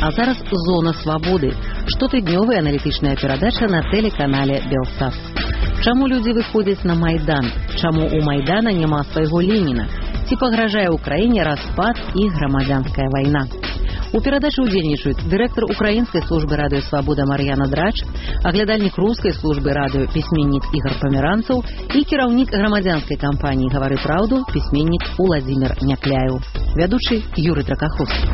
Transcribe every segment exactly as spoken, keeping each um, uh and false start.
А зараз «Зона свабоды» – штотыднёвая аналітычная перадача на тэлеканале «Белстат». Чаму людзі выходзяць на Майдан? Чаму у Майдана няма свайго Леніна? Ці пагражае ўкраіне распад і грамадзянская вайна? У перадачы ўдзельнічаюць дырэктар украінскай службы радыё «Свабода» Мар'яна Драч, аглядальнік рускай службы радыё пісьменнік Ігар Памеранцаў і кіраўнік грамадзянскай кампаніі «Гавары праўду» пісьменнік Уладзімір Някляеў. Вядучы Юрый Тракаховскі.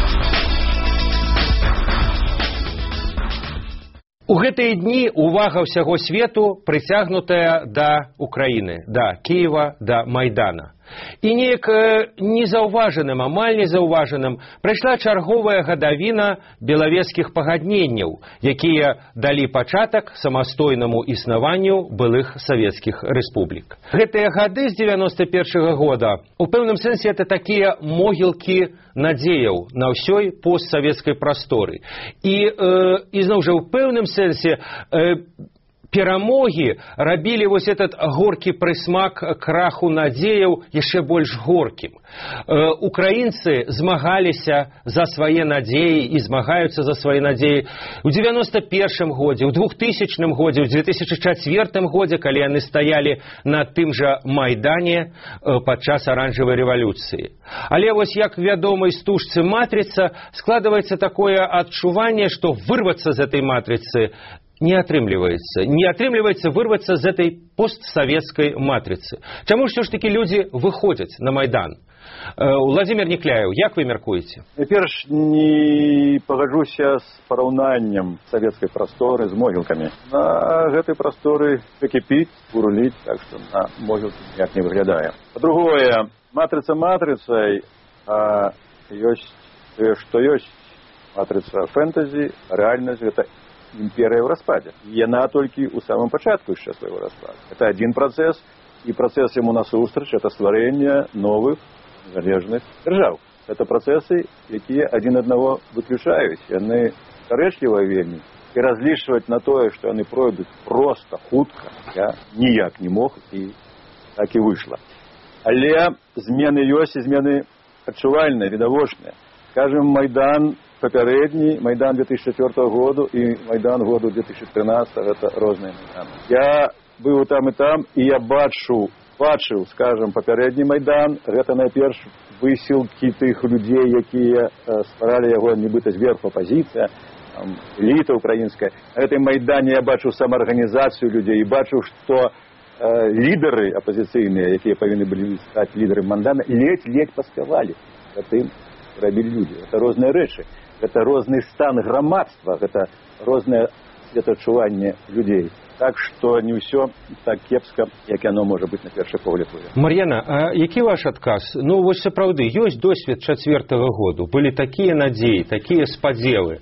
У гэтыя дні увага ўсяго свету прыцягнутая да Украіны, да Кіева, да Майдана. І неяк незаўважаным, амаль незаўважаным прайшла чарговая гадавіна белавежскіх пагадненняў, якія далі пачатак самастойнаму існаванню былых савецкіх рэспублік. Гэтыя гады з дзевяноста першага года у пэўным сэнсе это такія могілкі надзеяў на ўсёй постсавецкай прасторы. І, э, ізноў жа, у пэўным сэнсе э, перамогі рабілі вось этот горкі прысмак краху надзеяў яшчэ больш горкім. Э, украінцы змагаліся за свае надзеі і змагаюцца за свае надзеі ў дзевяноста першым годзе, ў двухтысячным годзе, ў дзве тысячы чацвёртым годзе, калі яны стаялі на тым жа Майдане э, падчас аранжавай рэвалюцыі. Але вось як вядомай стужцы матрыца складваецца такое адчуванне, што вырвацца з этой матрыцы не атрымліваецца. Не атрымліваецца вырвацца з этой постсавецкай матрыцы. Чаму ж ўсё ж такі людзі выходзяць на Майдан? Уладзімір Някляеў, як вы мяркуеце? Найперш, не пагаджуся з параўнаннем савецкай прасторы з могілкамі. На гэтай прасторы кіпіць, буруліць, так што на могілкі ніяк не выглядае. Па-другое, матрыца матрыцай, а ёсць тое, што ёсць. Матрыца фэнтэзі, рэальнасць гэта імперыя ў распадзе. Яна толькі ў самым пачатку яшчэ свайго распаду. Это адзін працэс, і працэс яму насустрач это стварэнне новых незалежных дзяржаў. Это працэсы, якія адзін аднаго выключаюць. Яны карэчлівыя вельмі. І разлічваць на тое, што яны пройдуць проста, хутка, я ніяк не мог, і так і выйшла. Але змены ёсць, і змены адчувальныя, відавочныя. Скажем, Майдан папярэдні, Майдан две тысячи чацвёртага году і Майдан году две тысячи тринадцатого, это розныя Майданы. Я быў там і там, і я бачу, бачыў, скажем, папярэдні Майдан, гэта найперш высілкі тых людзей, якія стваралі яго нібыта зверху апазіцыя, эліта украінская. На гэтай Майдане я бачу самаарганізацыю людзей і бачу, што э, лідары апазіцыйныя, якія павінны былі стаць лідарамі Майдана, ледзь-ледзь паспявалі. Затым рабілі людзі. Гэта розныя рэчы. Гэта розны стан грамадства, гэта рознае светаадчуванне людзей. Так што не ўсё так кепска, як яно можа быць на першы погляд. Мар'яна, а які ваш адказ? Ну, вось сапраўды, ёсць досвед чацвёртага году. Былі такія надзеі, такія спадзевы.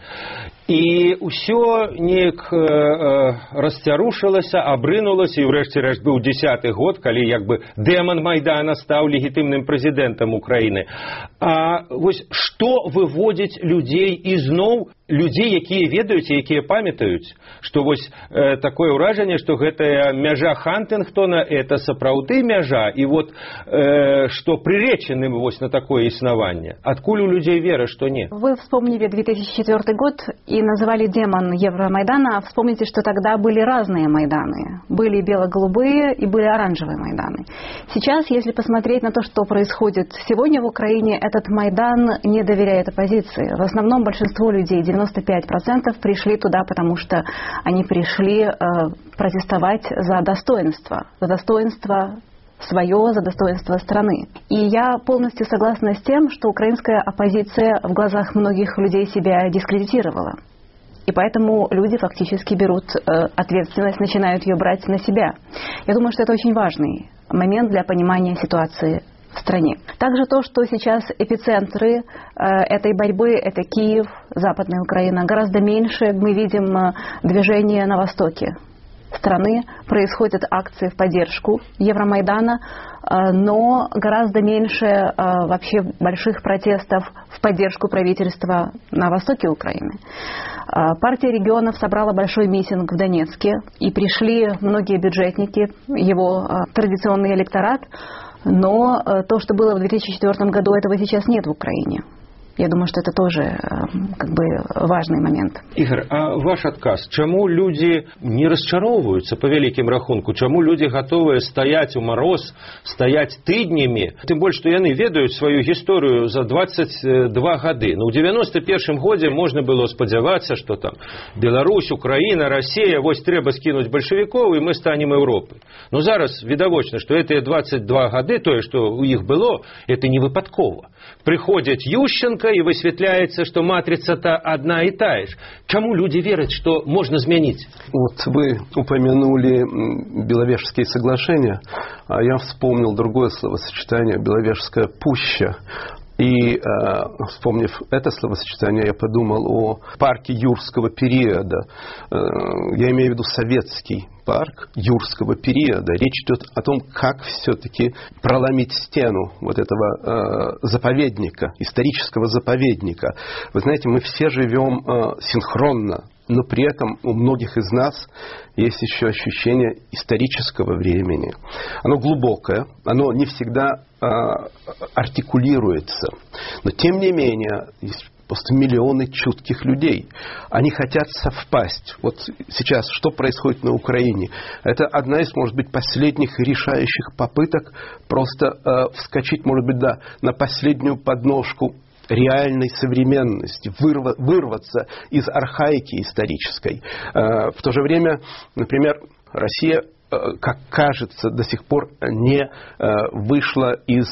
І ўсё неяк э, э, расцярушылася, абрынулася, і ўрэшце рэшт быў дзесяты год, калі як бы дэман Майдана стаў легітымным прэзідэнтам Украіны. А вось што выводзіць людзей ізноў, людзей, якія ведаюць, якія памятаюць, што вось э, такое ўражанне, што гэтая мяжа Хантынгтона это сапраўды мяжа, і вот э, што прыречены вось на такое існаванне. Адкуль у людзей вера, што не? Вы вспомнили две тысячи четвёртый год и называли демон Евромайдана. Вспомните, что тогда были разные Майданы. Были бело-голубые и были оранжевые Майданы. Сейчас, если посмотреть на то, что происходит сегодня в Украине, этот Майдан не доверяет оппозиции. В основном большинство людей, девяносто пять процентов, пришли туда, потому что они пришли э, протестовать за достоинство. За достоинство свое, за достоинство страны. И я полностью согласна с тем, что украинская оппозиция в глазах многих людей себя дискредитировала. И поэтому люди фактически берут э, ответственность, начинают ее брать на себя. Я думаю, что это очень важный момент для понимания ситуации в стране. Также то, что сейчас эпицентры э, этой борьбы, это Киев, Западная Украина, гораздо меньше мы видим э, движения на востоке страны, происходят акции в поддержку Евромайдана, но гораздо меньше вообще больших протестов в поддержку правительства на востоке Украины. Партия регионов собрала большой митинг в Донецке, и пришли многие бюджетники, его традиционный электорат, но то, что было в две тысячи четвёртом году, этого сейчас нет в Украине. Я думаю, что это тоже как бы важный момент. Игорь, а ваш адказ, чаму люди не расчаровываются по великим рахунку, чаму люди готовы стоять у мороз, стоять тыднями, тем более, что яны ведают свою историю за двадцать два года. Но в девяносто первом году можно было сподеваться, что там Беларусь, Украина, Россия, вот треба скинуть большевиков, и мы станем Европой. Но зараз видовочно, что эти двадцать два года, то, что у них было, это не выпадково. Приходит Ющенко, и высветляется, что матрица-то одна и та же. Чему люди верят, что можно изменить? Вот вы упомянули Беловежские соглашения, а я вспомнил другое словосочетание — Беловежская пуща. И, э, вспомнив это словосочетание, я подумал о парке юрского периода. Э, я имею в виду советский парк юрского периода. Речь идет о том, как все-таки проломить стену вот этого э, заповедника, исторического заповедника. Вы знаете, мы все живем э, синхронно, но при этом у многих из нас есть еще ощущение исторического времени. Оно глубокое, оно не всегда э, артикулируется. Но тем не менее, есть просто миллионы чутких людей. Они хотят совпасть. Вот сейчас что происходит на Украине? Это одна из, может быть, последних решающих попыток просто э, вскочить, может быть, да, на последнюю подножку реальной современности, вырва, вырваться из архаики исторической. Э, в то же время, например, Россия, как кажется, до сих пор не вышла из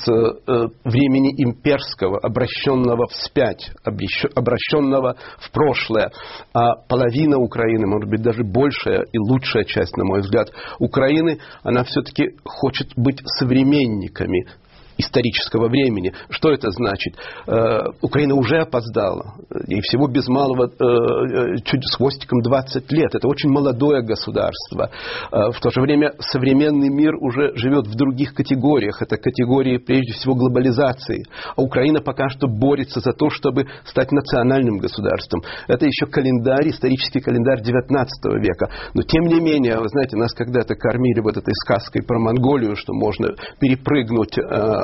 времени имперского, обращенного вспять, обращенного в прошлое. А половина Украины, может быть, даже большая и лучшая часть, на мой взгляд, Украины, она все-таки хочет быть современниками исторического времени. Что это значит? Э, Украина уже опоздала. И всего без малого э, чуть с хвостиком двадцать лет. Это очень молодое государство. Э, в то же время современный мир уже живет в других категориях. Это категории, прежде всего, глобализации. А Украина пока что борется за то, чтобы стать национальным государством. Это еще календарь, исторический календарь девятнадцатого века. Но тем не менее, вы знаете, нас когда-то кормили вот этой сказкой про Монголию, что можно перепрыгнуть э,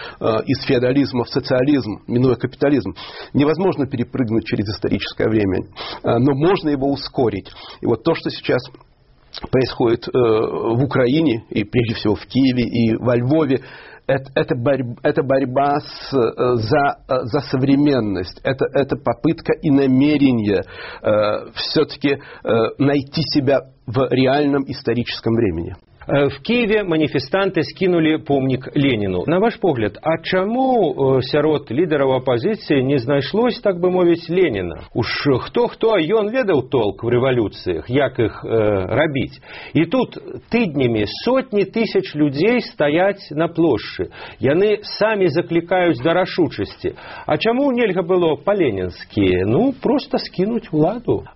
из феодализма в социализм, минуя капитализм. Невозможно перепрыгнуть через историческое время, но можно его ускорить. И вот то, что сейчас происходит в Украине, и прежде всего в Киеве и во Львове, это, это, борьба, это борьба с, за, за современность, это, это попытка и намерение э, все-таки э, найти себя в реальном историческом времени. В Киеве манифестанты скинули помнік Леніну. На ваш погляд, а чаму сярод лідараў апозіцыі не знайшлось, так бы мовіць, Леніна? Уж хто-хто, а ён ведаў толк в рэвалюцыях, як іх э, рабіць. І тут тыднямі сотні тысяч людзей стаяць на плошчы. Яны самі заклікаюць да рашучасці. А чаму нельга было па-ленінскі? Ну, просто скінуць уладу.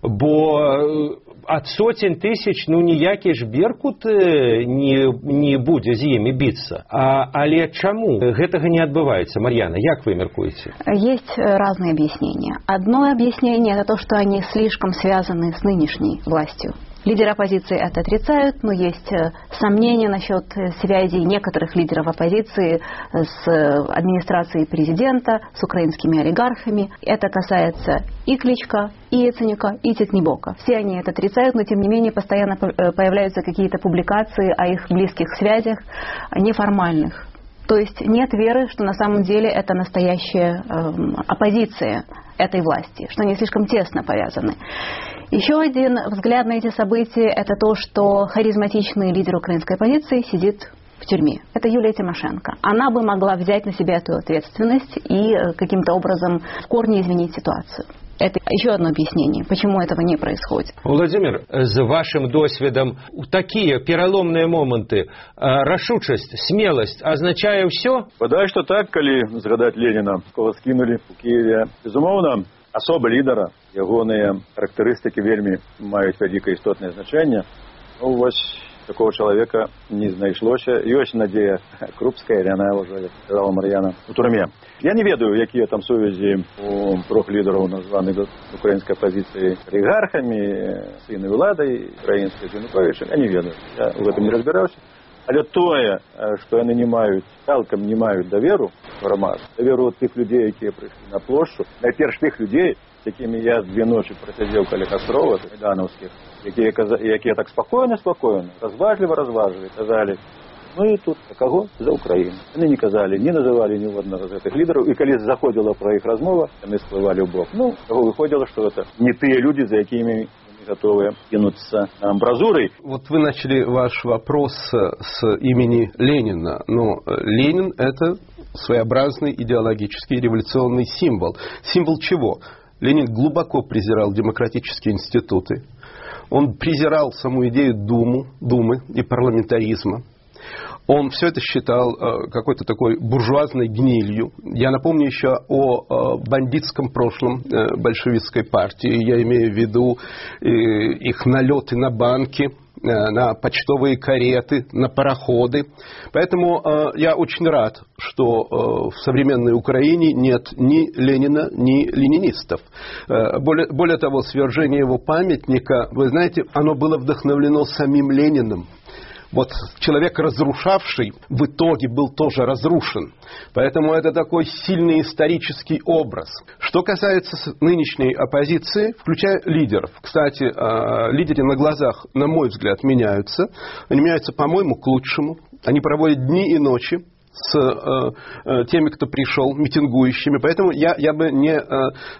Бо ад сотень тысяч, ну, ніякі ж беркут не, не будзе з імі біцца. А, але чаму гэтага не адбываецца? Марьяна, як вы мяркуеце? Есть разные объяснения. Одно объяснение — это то, что они слишком связаны с нынешней властью. Лидеры оппозиции это отрицают, но есть сомнения насчет связи некоторых лидеров оппозиции с администрацией президента, с украинскими олигархами. Это касается и Кличко, и Яценюка, и Титнебока. Все они это отрицают, но тем не менее постоянно появляются какие-то публикации о их близких связях, неформальных. То есть нет веры, что на самом деле это настоящая э, оппозиция этой власти, что они слишком тесно повязаны. Еще один взгляд на эти события – это то, что харизматичный лидер украинской оппозиции сидит в тюрьме. Это Юлия Тимошенко. Она бы могла взять на себя эту ответственность и каким-то образом в корне изменить ситуацию. Это еще одно объяснение, почему этого не происходит. Владимир, з вашим досвідом, такие переломные моменты, рашучесть, смелость означае все? Подай, что так, коли згадать Ленина, кого скинули в Киеве. Безумовно, особа лідера, ягоныя характарыстыкі вельмі маюць вялікае істотнае значэнне. Ну, вось такого человека не знайшлося. Ёсць Надзея Крупская, или она уже, як сказала Марьяна, у турме. Я не ведаю, якія там сувязі у трох лідараў, названых украінскай апозіцыі олігархамі, сын і уладай украінскай, Януковичем. Я не ведаю. Я в этом не разбирался. Але тое, што яны не маюць, цалкам не маюць даверу грамад, даверу тых людзей, якія прыйшлі на плошчу, найперш тых людзей, з якімі я две ночы прасядзеў каля кастровак майданаўскіх, якія, якія так спакойна, спакойна, разважліва разважліві, казалі, ну і тут, а каго? За Украіну. Яны не казалі, не называлі ні аднаго з гэтых лідараў, і калі заходзіла пра іх размова, яны сплывалі ў бок. Ну, таго выходзіла, што гэта не тыя людзі, за якімі готовы кинуться амбразурой. Вот вы начали ваш вопрос с имени Ленина. Но Ленин – это своеобразный идеологический революционный символ. Символ чего? Ленин глубоко презирал демократические институты. Он презирал саму идею Думу, Думы и парламентаризма. Он все это считал э, какой-то такой буржуазной гнилью. Я напомню еще о э, бандитском прошлом э, большевистской партии. Я имею в виду э, их налеты на банки, э, на почтовые кареты, на пароходы. Поэтому э, я очень рад, что э, в современной Украине нет ни Ленина, ни ленинистов. Э, более, более того, свержение его памятника, вы знаете, оно было вдохновлено самим Лениным. Вот человек, разрушавший, в итоге был тоже разрушен. Поэтому это такой сильный исторический образ. Что касается нынешней оппозиции, включая лидеров. Кстати, лидеры на глазах, на мой взгляд, меняются. Они меняются, по-моему, к лучшему. Они проводят дни и ночи с э, теми, кто пришел, митингующими. Поэтому я, я бы не э,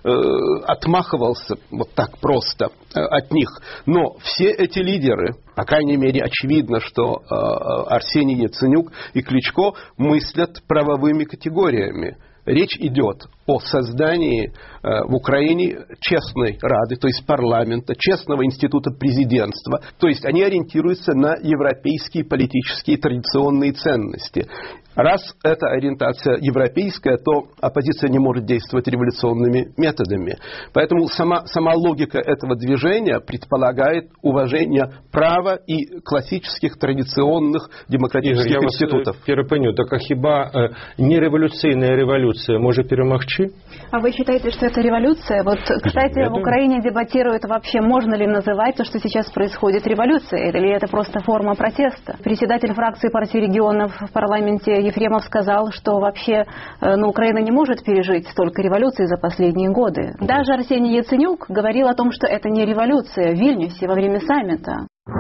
э, отмахивался вот так просто э, от них. Но все эти лидеры, по крайней мере, очевидно, что э, Арсений Яценюк и Кличко мыслят правовыми категориями. Речь идет о создании э, в Украине честной Рады, то есть парламента, честного института президентства. То есть они ориентируются на европейские политические традиционные ценности. Раз эта ориентация европейская, то оппозиция не может действовать революционными методами. Поэтому сама, сама логика этого движения предполагает уважение права и классических традиционных демократических Игорь, институтов. Я вас перепоню, так а хіба э, нереволюційна революция может перемогчи? А вы считаете, что это революция? Вот, кстати, в Украине дебатируют вообще, можно ли называть то, что сейчас происходит, революцией, или это просто форма протеста. Председатель фракции партии регионов в парламенте Ефремов сказал, что вообще ну, Украина не может пережить столько революций за последние годы. Даже Арсений Яценюк говорил о том, что это не революция в Вильнюсе во время саммита.